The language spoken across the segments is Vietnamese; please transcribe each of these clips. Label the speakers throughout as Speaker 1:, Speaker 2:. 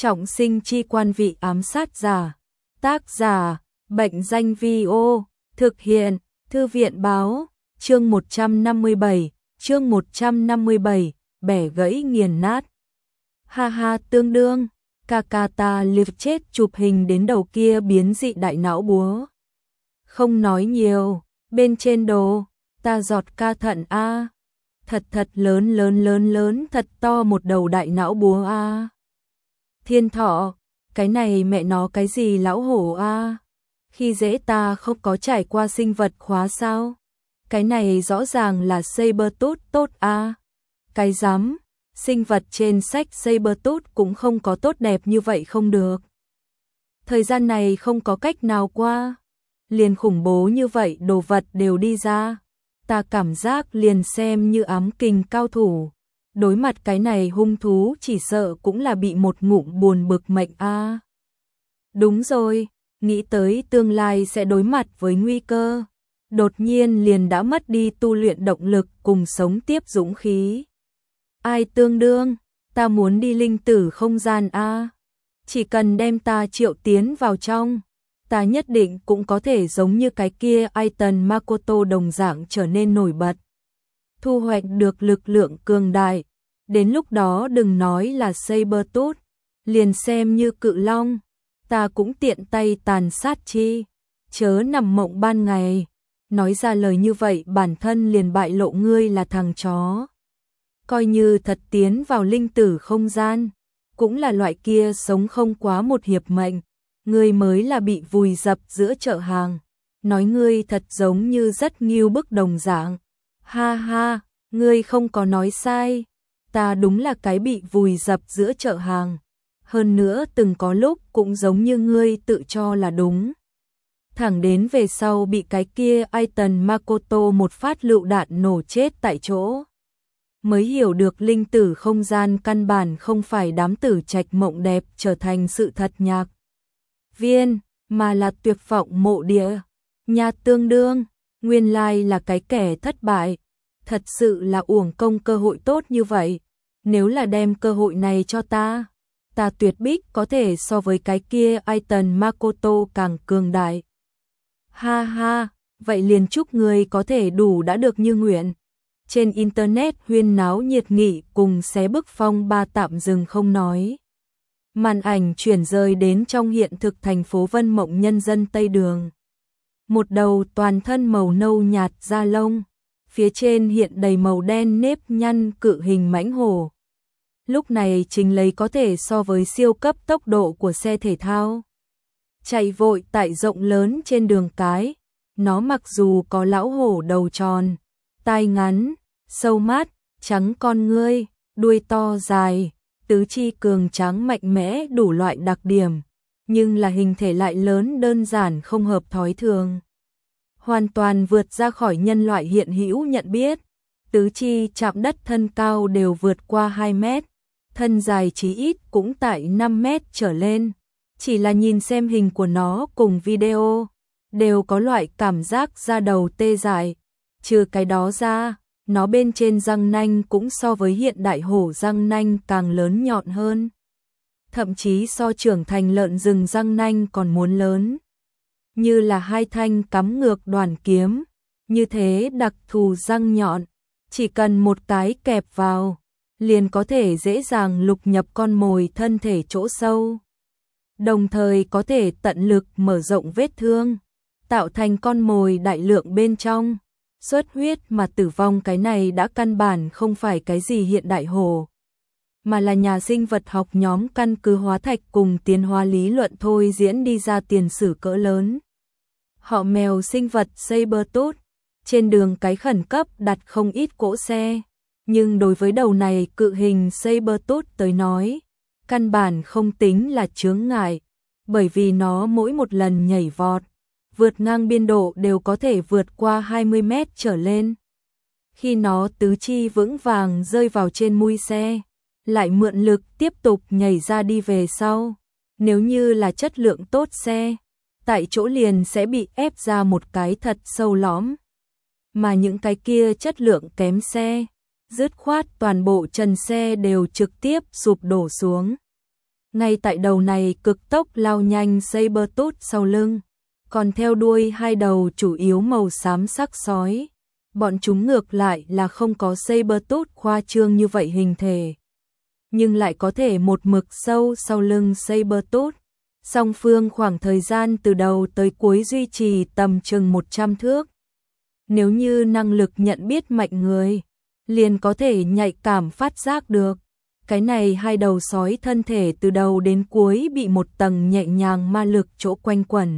Speaker 1: Trọng sinh chi quan vị ám sát giả. Tác giả, Bệnh danh Vi-ô, thực hiện, Thư viện báo, chương 157, bẻ gãy nghiền nát. Ha ha tương đương, Kakata live chết chụp hình đến đầu kia biến dị đại não búa. Không nói nhiều, bên trên đồ, ta giọt ca thận a. Thật lớn, thật to một đầu đại não búa a. Thiên Thọ, cái này mẹ nó cái gì lão hổ a? Khi dễ ta không có trải qua sinh vật khóa sao? Cái này rõ ràng là Sabertooth tốt a. Cái dám, sinh vật trên sách Sabertooth cũng không có tốt đẹp như vậy không được. Thời gian này không có cách nào qua, liền khủng bố như vậy đồ vật đều đi ra. Ta cảm giác liền xem như ám kình cao thủ. Đối mặt cái này hung thú chỉ sợ cũng là bị một ngụm buồn bực mệnh a. Đúng rồi, nghĩ tới tương lai sẽ đối mặt với nguy cơ, đột nhiên liền đã mất đi tu luyện động lực cùng sống tiếp dũng khí. Ai tương đương, ta muốn đi linh tử không gian a. Chỉ cần đem ta triệu tiến vào trong, ta nhất định cũng có thể giống như cái kia Aiton Makoto đồng dạng trở nên nổi bật. Thu hoạch được lực lượng cường đại, đến lúc đó đừng nói là Sabertooth, liền xem như cự long, ta cũng tiện tay tàn sát chi, chớ nằm mộng ban ngày. Nói ra lời như vậy bản thân liền bại lộ ngươi là thằng chó. Coi như thật tiến vào linh tử không gian, cũng là loại kia sống không quá một hiệp mệnh, ngươi mới là bị vùi dập giữa chợ hàng. Nói ngươi thật giống như rất nghiêu bức đồng dạng. Ha ha, ngươi không có nói sai, ta đúng là cái bị vùi dập giữa chợ hàng. Hơn nữa từng có lúc cũng giống như ngươi tự cho là đúng. Thẳng đến về sau bị cái kia Aiton Makoto một phát lựu đạn nổ chết tại chỗ. Mới hiểu được linh tử không gian căn bản không phải đám tử trạch mộng đẹp trở thành sự thật nhạc viên, mà là tuyệt vọng mộ địa. Nhà tương đương, nguyên lai là cái kẻ thất bại. Thật sự là uổng công cơ hội tốt như vậy. Nếu là đem cơ hội này cho ta, ta tuyệt bích có thể so với cái kia Aiton Makoto càng cường đại. Ha ha, vậy liền chúc người có thể đủ đã được như nguyện. Trên internet huyên náo nhiệt nghị cùng xé bức phong ba tạm dừng không nói. Màn ảnh chuyển rời đến trong hiện thực thành phố Vân Mộng nhân dân Tây Đường. Một đầu toàn thân màu nâu nhạt da lông, phía trên hiện đầy màu đen nếp nhăn cự hình mãnh hổ. Lúc này chính lấy có thể so với siêu cấp tốc độ của xe thể thao. Chạy vội tại rộng lớn trên đường cái, nó mặc dù có lão hổ đầu tròn, tai ngắn, sâu mắt, trắng con ngươi, đuôi to dài, tứ chi cường tráng mạnh mẽ đủ loại đặc điểm, nhưng là hình thể lại lớn đơn giản không hợp thói thường. Hoàn toàn vượt ra khỏi nhân loại hiện hữu nhận biết, tứ chi chạm đất thân cao đều vượt qua 2 mét, thân dài chí ít cũng tại 5 mét trở lên. Chỉ là nhìn xem hình của nó cùng video, đều có loại cảm giác da đầu tê dại. Trừ cái đó ra, nó bên trên răng nanh cũng so với hiện đại hổ răng nanh càng lớn nhọn hơn. Thậm chí so trưởng thành lợn rừng răng nanh còn muốn lớn. Như là hai thanh cắm ngược đoàn kiếm, như thế đặc thù răng nhọn, chỉ cần một cái kẹp vào, liền có thể dễ dàng lục nhập con mồi thân thể chỗ sâu. Đồng thời có thể tận lực mở rộng vết thương, tạo thành con mồi đại lượng bên trong. Xuất huyết mà tử vong cái này đã căn bản không phải cái gì hiện đại hổ, mà là nhà sinh vật học nhóm căn cứ hóa thạch cùng tiến hóa lý luận thôi diễn đi ra tiền sử cỡ lớn. Họ mèo sinh vật Sabertooth, trên đường cái khẩn cấp đặt không ít cỗ xe, nhưng đối với đầu này cự hình Sabertooth tới nói, căn bản không tính là chướng ngại, bởi vì nó mỗi một lần nhảy vọt, vượt ngang biên độ đều có thể vượt qua 20 mét trở lên. Khi nó tứ chi vững vàng rơi vào trên mui xe, lại mượn lực tiếp tục nhảy ra đi về sau. Nếu như là chất lượng tốt xe, tại chỗ liền sẽ bị ép ra một cái thật sâu lõm. Mà những cái kia chất lượng kém xe, dứt khoát toàn bộ trần xe đều trực tiếp sụp đổ xuống. Ngay tại đầu này cực tốc lao nhanh Sabertooth sau lưng, còn theo đuôi hai đầu chủ yếu màu xám sắc sói. Bọn chúng ngược lại là không có Sabertooth khoa trương như vậy hình thể, nhưng lại có thể một mực sâu sau lưng Sabertooth. Song phương khoảng thời gian từ đầu tới cuối duy trì tầm chừng 100 thước. Nếu như năng lực nhận biết mạnh người, liền có thể nhạy cảm phát giác được. Cái này hai đầu sói thân thể từ đầu đến cuối bị một tầng nhẹ nhàng ma lực chỗ quanh quẩn,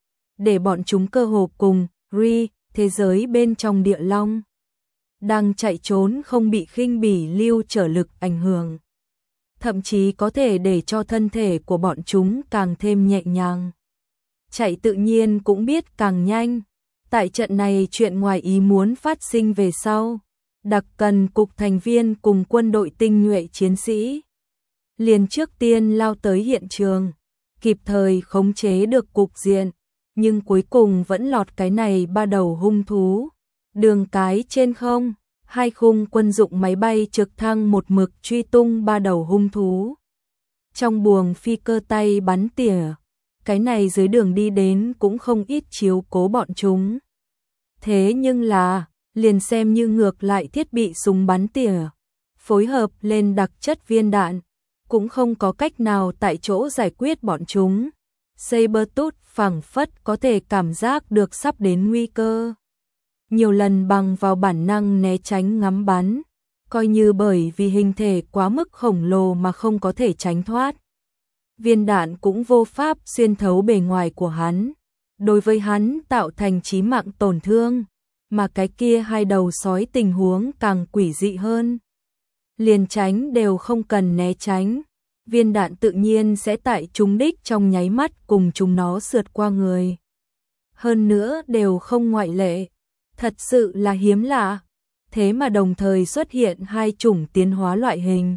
Speaker 1: để bọn chúng cơ hồ cùng thế giới bên trong địa long đang chạy trốn không bị khinh bỉ lưu trở lực ảnh hưởng, thậm chí có thể để cho thân thể của bọn chúng càng thêm nhẹ nhàng. Chạy tự nhiên cũng biết càng nhanh. Tại trận này chuyện ngoài ý muốn phát sinh về sau, đặc cần cục thành viên cùng quân đội tinh nhuệ chiến sĩ liền trước tiên lao tới hiện trường, kịp thời khống chế được cục diện, nhưng cuối cùng vẫn lọt cái này ba đầu hung thú. Đường cái trên không, hai khung quân dụng máy bay trực thăng một mực truy tung ba đầu hung thú. Trong buồng phi cơ tay bắn tỉa, cái này dưới đường đi đến cũng không ít chiếu cố bọn chúng. Thế nhưng là, liền xem như ngược lại thiết bị súng bắn tỉa, phối hợp lên đặc chất viên đạn, cũng không có cách nào tại chỗ giải quyết bọn chúng. Sabertooth phảng phất có thể cảm giác được sắp đến nguy cơ. Nhiều lần bằng vào bản năng né tránh ngắm bắn, coi như bởi vì hình thể quá mức khổng lồ mà không có thể tránh thoát. Viên đạn cũng vô pháp xuyên thấu bề ngoài của hắn, đối với hắn tạo thành chí mạng tổn thương, mà cái kia hai đầu sói tình huống càng quỷ dị hơn. Liền tránh đều không cần né tránh, viên đạn tự nhiên sẽ tại trúng đích trong nháy mắt cùng chúng nó sượt qua người. Hơn nữa đều không ngoại lệ, thật sự là hiếm lạ, thế mà đồng thời xuất hiện hai chủng tiến hóa loại hình.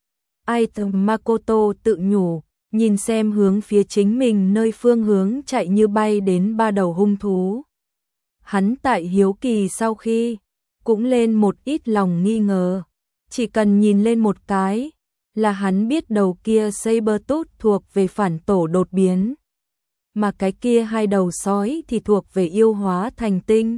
Speaker 1: Item Makoto tự nhủ, nhìn xem hướng phía chính mình nơi phương hướng chạy như bay đến ba đầu hung thú. Hắn tại hiếu kỳ sau khi, cũng lên một ít lòng nghi ngờ, chỉ cần nhìn lên một cái, là hắn biết đầu kia Sabertooth thuộc về phản tổ đột biến, mà cái kia hai đầu sói thì thuộc về yêu hóa thành tinh.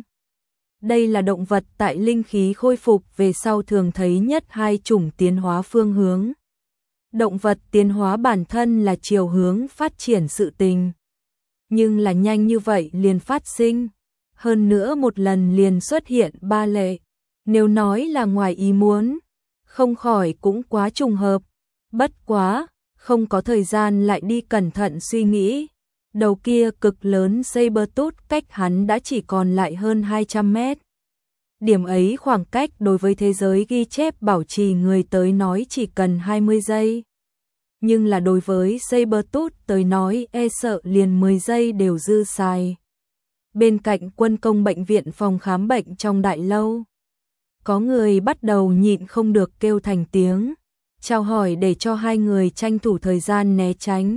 Speaker 1: Đây là động vật tại linh khí khôi phục về sau thường thấy nhất hai chủng tiến hóa phương hướng. Động vật tiến hóa bản thân là chiều hướng phát triển sự tình, nhưng là nhanh như vậy liền phát sinh, hơn nữa một lần liền xuất hiện ba lệ. Nếu nói là ngoài ý muốn, không khỏi cũng quá trùng hợp. Bất quá, không có thời gian lại đi cẩn thận suy nghĩ. Đầu kia cực lớn Sabertooth cách hắn đã chỉ còn lại hơn 200 mét. Điểm ấy khoảng cách đối với thế giới ghi chép bảo trì người tới nói chỉ cần 20 giây. Nhưng là đối với Sabertooth tới nói e sợ liền 10 giây đều dư xài. Bên cạnh quân công bệnh viện phòng khám bệnh trong đại lâu, có người bắt đầu nhịn không được kêu thành tiếng, chào hỏi để cho hai người tranh thủ thời gian né tránh.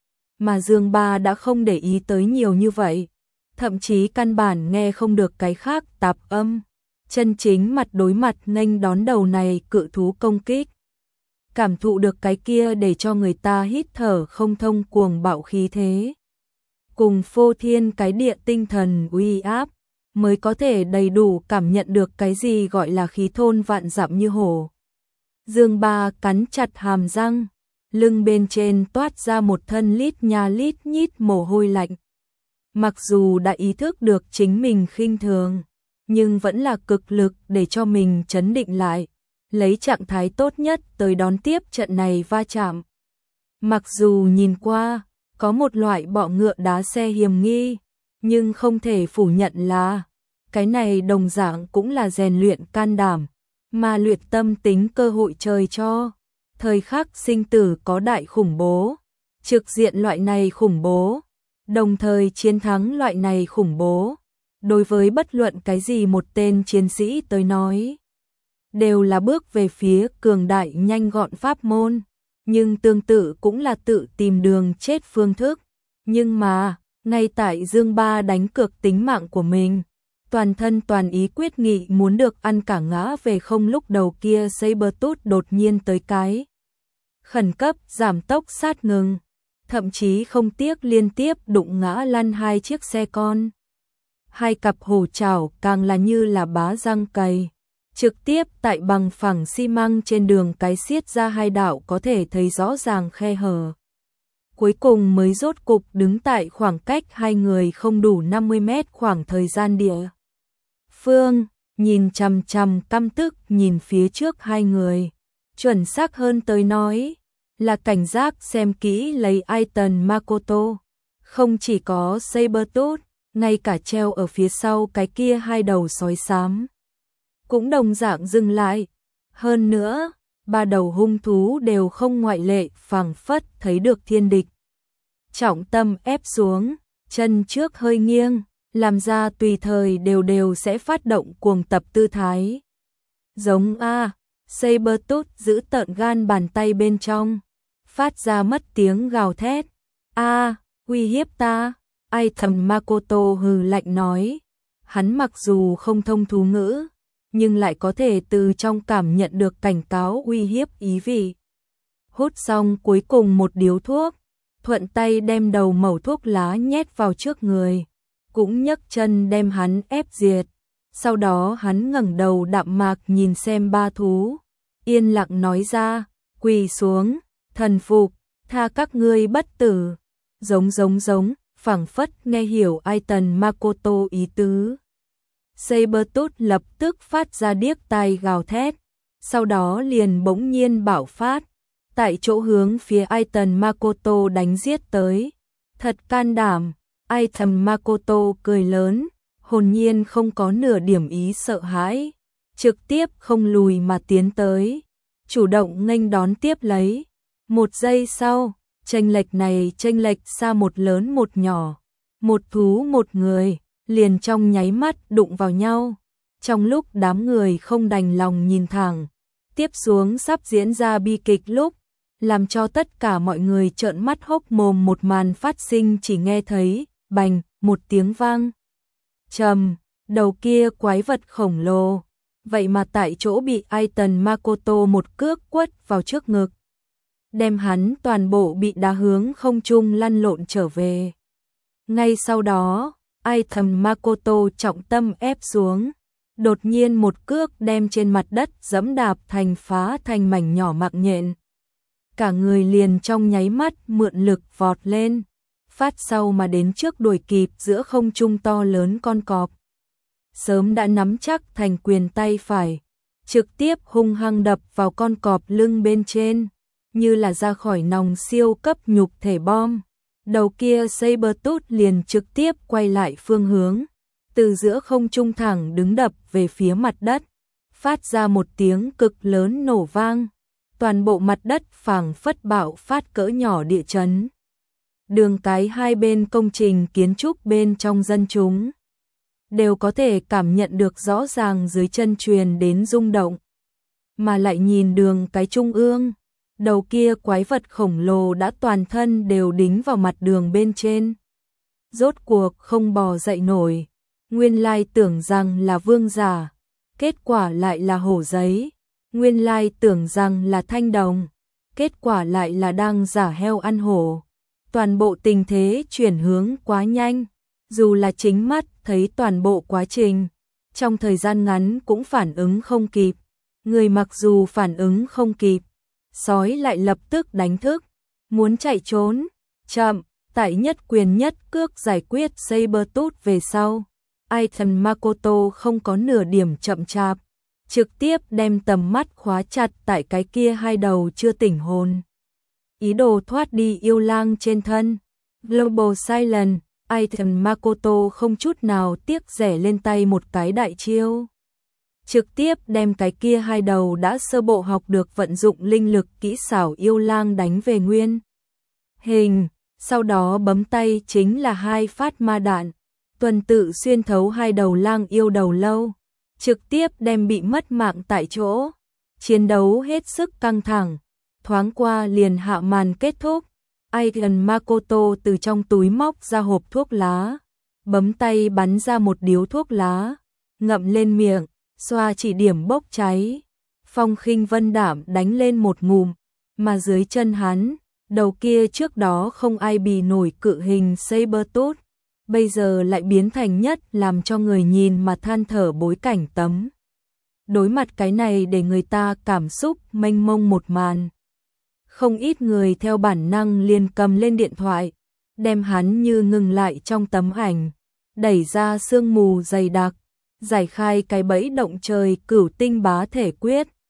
Speaker 1: Mà Dương Ba đã không để ý tới nhiều như vậy, thậm chí căn bản nghe không được cái khác tạp âm, chân chính mặt đối mặt nghênh đón đầu này cự thú công kích. Cảm thụ được cái kia để cho người ta hít thở không thông cuồng bạo khí thế, cùng phô thiên cái địa tinh thần uy áp, mới có thể đầy đủ cảm nhận được cái gì gọi là khí thôn vạn dặm như hổ. Dương Ba cắn chặt hàm răng, lưng bên trên toát ra một thân lít nha lít nhít mồ hôi lạnh. Mặc dù đã ý thức được chính mình khinh thường, nhưng vẫn là cực lực để cho mình trấn định lại, lấy trạng thái tốt nhất tới đón tiếp trận này va chạm. Mặc dù nhìn qua, có một loại bọ ngựa đá xe hiểm nghi, nhưng không thể phủ nhận là, cái này đồng dạng cũng là rèn luyện can đảm, mà luyện tâm tính cơ hội trời cho. Thời khắc sinh tử có đại khủng bố, trực diện loại này khủng bố, đồng thời chiến thắng loại này khủng bố. Đối với bất luận cái gì một tên chiến sĩ tới nói, đều là bước về phía cường đại nhanh gọn pháp môn, nhưng tương tự cũng là tự tìm đường chết phương thức. Nhưng mà, ngay tại Dương Ba đánh cược tính mạng của mình, toàn thân toàn ý quyết nghị muốn được ăn cả ngã về không lúc đầu kia Sabertooth đột nhiên tới cái khẩn cấp giảm tốc sát ngừng, thậm chí không tiếc liên tiếp đụng ngã lăn hai chiếc xe con. Hai cặp hổ chảo càng là như là bá răng cày, trực tiếp tại bằng phẳng xi măng trên đường cái xiết ra hai đạo có thể thấy rõ ràng khe hở. Cuối cùng mới rốt cục đứng tại khoảng cách hai người không đủ 50 mét khoảng thời gian địa. Phương, nhìn chằm chằm căm tức nhìn phía trước hai người. Chuẩn xác hơn tới nói, là cảnh giác xem kỹ lấy Aiton Makoto. Không chỉ có Sabertooth, ngay cả treo ở phía sau cái kia hai đầu sói xám cũng đồng dạng dừng lại. Hơn nữa, ba đầu hung thú đều không ngoại lệ phảng phất thấy được thiên địch. Trọng tâm ép xuống, chân trước hơi nghiêng, làm ra tùy thời đều sẽ phát động cuồng tập tư thái. Giống A, Sabertooth giữ tợn gan bàn tay bên trong, phát ra mất tiếng gào thét. A, uy hiếp ta, Aiton Makoto hừ lạnh nói. Hắn mặc dù không thông thú ngữ, nhưng lại có thể từ trong cảm nhận được cảnh cáo uy hiếp ý vị. Hút xong cuối cùng một điếu thuốc, thuận tay đem đầu mẩu thuốc lá nhét vào trước người, cũng nhấc chân đem hắn ép diệt. Sau đó hắn ngẩng đầu đạm mạc nhìn xem ba thú, yên lặng nói ra, quỳ xuống, thần phục, tha các ngươi bất tử. Giống, phảng phất nghe hiểu Aiton Makoto ý tứ. Sabertooth lập tức phát ra điếc tai gào thét, sau đó liền bỗng nhiên bạo phát, tại chỗ hướng phía Aiton Makoto đánh giết tới. Thật can đảm, Aiton Makoto cười lớn, hồn nhiên không có nửa điểm ý sợ hãi, trực tiếp không lùi mà tiến tới, chủ động nghênh đón tiếp lấy. Một giây sau, chênh lệch xa một lớn một nhỏ, một thú một người, liền trong nháy mắt đụng vào nhau. Trong lúc đám người không đành lòng nhìn thẳng, tiếp xuống sắp diễn ra bi kịch lúc, làm cho tất cả mọi người trợn mắt hốc mồm một màn phát sinh chỉ nghe thấy, bành, một tiếng vang. Trầm, đầu kia quái vật khổng lồ, vậy mà tại chỗ bị Aiton Makoto một cước quất vào trước ngực, đem hắn toàn bộ bị đá hướng không trung lăn lộn trở về. Ngay sau đó, Aiton Makoto trọng tâm ép xuống, đột nhiên một cước đem trên mặt đất giẫm đạp phá thành mảnh nhỏ mạng nhện. Cả người liền trong nháy mắt mượn lực vọt lên, phát sau mà đến trước đuổi kịp giữa không trung to lớn con cọp. Sớm đã nắm chắc thành quyền tay phải, trực tiếp hung hăng đập vào con cọp lưng bên trên, như là ra khỏi nòng siêu cấp nhục thể bom. Đầu kia Sabertooth liền trực tiếp quay lại phương hướng, từ giữa không trung thẳng đứng đập về phía mặt đất, phát ra một tiếng cực lớn nổ vang. Toàn bộ mặt đất phảng phất bạo phát cỡ nhỏ địa chấn. Đường cái hai bên công trình kiến trúc bên trong dân chúng đều có thể cảm nhận được rõ ràng dưới chân truyền đến rung động. Mà lại nhìn đường cái trung ương, đầu kia quái vật khổng lồ đã toàn thân đều đính vào mặt đường bên trên. Rốt cuộc không bò dậy nổi, nguyên lai tưởng rằng là vương giả, kết quả lại là hổ giấy. Nguyên lai tưởng rằng là thanh đồng, kết quả lại là đang giả heo ăn hổ. Toàn bộ tình thế chuyển hướng quá nhanh, dù là chính mắt thấy toàn bộ quá trình, trong thời gian ngắn cũng phản ứng không kịp. Người mặc dù phản ứng không kịp, sói lại lập tức đánh thức, muốn chạy trốn, chậm, tại nhất quyền nhất cước giải quyết Sabertooth về sau. Aiton Makoto không có nửa điểm chậm chạp, trực tiếp đem tầm mắt khóa chặt tại cái kia hai đầu chưa tỉnh hồn, ý đồ thoát đi yêu lang trên thân. Global Silence, Aiton Makoto không chút nào tiếc rẻ lên tay một cái đại chiêu, trực tiếp đem cái kia hai đầu đã sơ bộ học được vận dụng linh lực kỹ xảo yêu lang đánh về nguyên hình, sau đó bấm tay chính là hai phát ma đạn, tuần tự xuyên thấu hai đầu lang yêu đầu lâu, trực tiếp đem bị mất mạng tại chỗ. Chiến đấu hết sức căng thẳng, thoáng qua liền hạ màn kết thúc. Aiton Makoto từ trong túi móc ra hộp thuốc lá, bấm tay bắn ra một điếu thuốc lá, ngậm lên miệng, xoa chỉ điểm bốc cháy. Phong Khinh Vân đảm đánh lên một ngụm, Mà dưới chân hắn, đầu kia trước đó không ai bì nổi cự hình Sabertooth, bây giờ lại biến thành nhất làm cho người nhìn mà than thở bối cảnh tấm. Đối mặt cái này để người ta cảm xúc mênh mông một màn. Không ít người theo bản năng liền cầm lên điện thoại, đem hắn như ngừng lại trong tấm ảnh, đẩy ra sương mù dày đặc, giải khai cái bẫy động trời cửu tinh bá thể quyết.